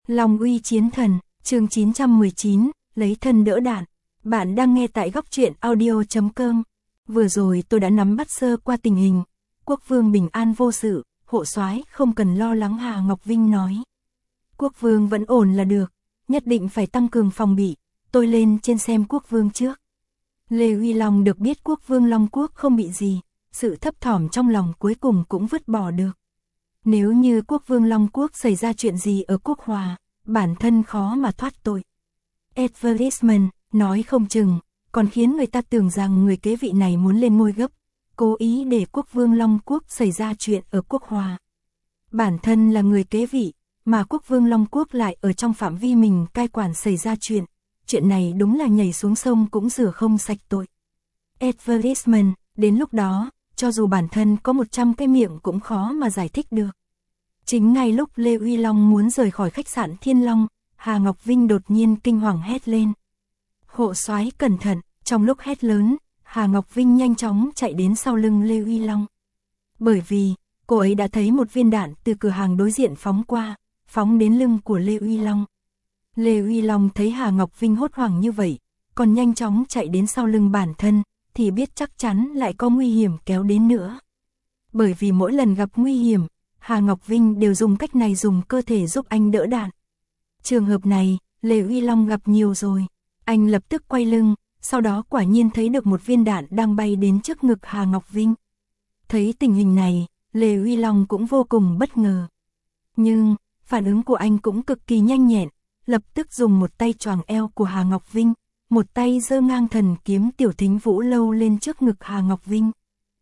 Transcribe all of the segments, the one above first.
Long uy chiến thần, chương 919, lấy thân đỡ đạn. Bạn đang nghe tại góc truyện audio.com. Vừa rồi tôi đã nắm bắt sơ qua tình hình. Quốc vương bình an vô sự, hộ soái không cần lo lắng, Hà Ngọc Vinh nói. Quốc vương vẫn ổn là được, nhất định phải tăng cường phòng bị. Tôi lên trên xem quốc vương trước. Lê Uy Long được biết quốc vương Long Quốc không bị gì, sự thấp thỏm trong lòng cuối cùng cũng vứt bỏ được. Nếu như quốc vương Long Quốc xảy ra chuyện gì ở Quốc Hòa, bản thân khó mà thoát tội. Advertisement, nói không chừng, còn khiến người ta tưởng rằng người kế vị này muốn lên ngôi gấp, cố ý để quốc vương Long Quốc xảy ra chuyện ở Quốc Hòa. Bản thân là người kế vị, mà quốc vương Long Quốc lại ở trong phạm vi mình cai quản xảy ra chuyện này đúng là nhảy xuống sông cũng rửa không sạch tội. Advertisement, đến lúc đó, cho dù bản thân có 100 cái miệng cũng khó mà giải thích được. Chính ngay lúc Lê Uy Long muốn rời khỏi khách sạn Thiên Long, Hà Ngọc Vinh đột nhiên kinh hoàng hét lên. Hộ soái cẩn thận, trong lúc hét lớn, Hà Ngọc Vinh nhanh chóng chạy đến sau lưng Lê Uy Long. Bởi vì, cô ấy đã thấy một viên đạn từ cửa hàng đối diện phóng qua, phóng đến lưng của Lê Uy Long. Lê Uy Long thấy Hà Ngọc Vinh hốt hoảng như vậy, còn nhanh chóng chạy đến sau lưng bản thân, thì biết chắc chắn lại có nguy hiểm kéo đến nữa. Bởi vì mỗi lần gặp nguy hiểm, Hà Ngọc Vinh đều dùng cách này, dùng cơ thể giúp anh đỡ đạn. Trường hợp này, Lê Uy Long gặp nhiều rồi. Anh lập tức quay lưng, sau đó quả nhiên thấy được một viên đạn đang bay đến trước ngực Hà Ngọc Vinh. Thấy tình hình này, Lê Uy Long cũng vô cùng bất ngờ. Nhưng, phản ứng của anh cũng cực kỳ nhanh nhẹn, lập tức dùng một tay choàng eo của Hà Ngọc Vinh, một tay giơ ngang thần kiếm Tiểu Thính Vũ Lâu lên trước ngực Hà Ngọc Vinh.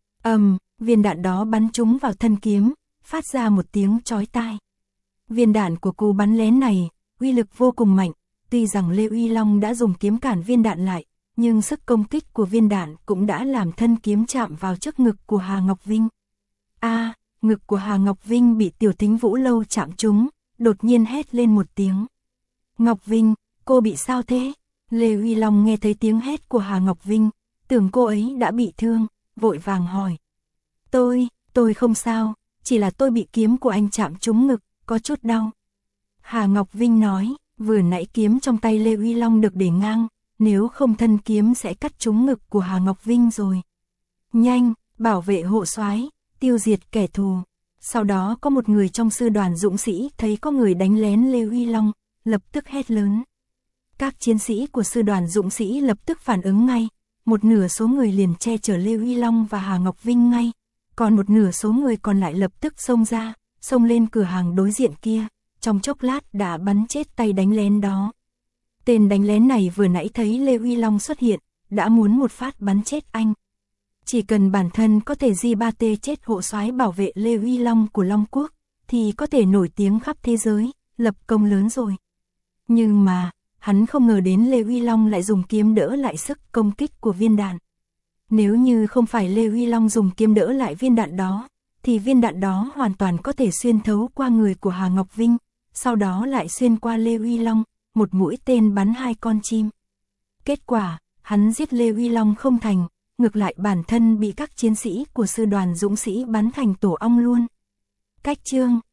Viên đạn đó bắn trúng vào thân kiếm, phát ra một tiếng chói tai. Viên đạn của cú bắn lén này, uy lực vô cùng mạnh, tuy rằng Lê Uy Long đã dùng kiếm cản viên đạn lại, nhưng sức công kích của viên đạn cũng đã làm thân kiếm chạm vào trước ngực của Hà Ngọc Vinh. Ngực của Hà Ngọc Vinh bị Tiểu Thính Vũ Lâu chạm trúng, đột nhiên hét lên một tiếng. Ngọc Vinh, cô bị sao thế? Lê Uy Long nghe thấy tiếng hét của Hà Ngọc Vinh, tưởng cô ấy đã bị thương, vội vàng hỏi. Tôi không sao, chỉ là tôi bị kiếm của anh chạm trúng ngực, có chút đau. Hà Ngọc Vinh nói, vừa nãy kiếm trong tay Lê Uy Long được để ngang, nếu không thân kiếm sẽ cắt trúng ngực của Hà Ngọc Vinh rồi. Nhanh, bảo vệ hộ soái, tiêu diệt kẻ thù. Sau đó có một người trong sư đoàn dũng sĩ thấy có người đánh lén Lê Uy Long, lập tức hét lớn. Các chiến sĩ của sư đoàn dũng sĩ lập tức phản ứng ngay, một nửa số người liền che chở Lê Uy Long và Hà Ngọc Vinh ngay, còn một nửa số người còn lại lập tức xông lên cửa hàng đối diện kia, trong chốc lát đã bắn chết tay đánh lén đó. Tên đánh lén này vừa nãy thấy Lê Uy Long xuất hiện, đã muốn một phát bắn chết anh. Chỉ cần bản thân có thể G3T chết hộ soái bảo vệ Lê Uy Long của Long Quốc, thì có thể nổi tiếng khắp thế giới, lập công lớn rồi. Nhưng mà, hắn không ngờ đến Lê Uy Long lại dùng kiếm đỡ lại sức công kích của viên đạn. Nếu như không phải Lê Uy Long dùng kiếm đỡ lại viên đạn đó, thì viên đạn đó hoàn toàn có thể xuyên thấu qua người của Hà Ngọc Vinh, sau đó lại xuyên qua Lê Uy Long, một mũi tên bắn 2 con chim. Kết quả, hắn giết Lê Uy Long không thành, ngược lại bản thân bị các chiến sĩ của sư đoàn dũng sĩ bắn thành tổ ong luôn. Cách chương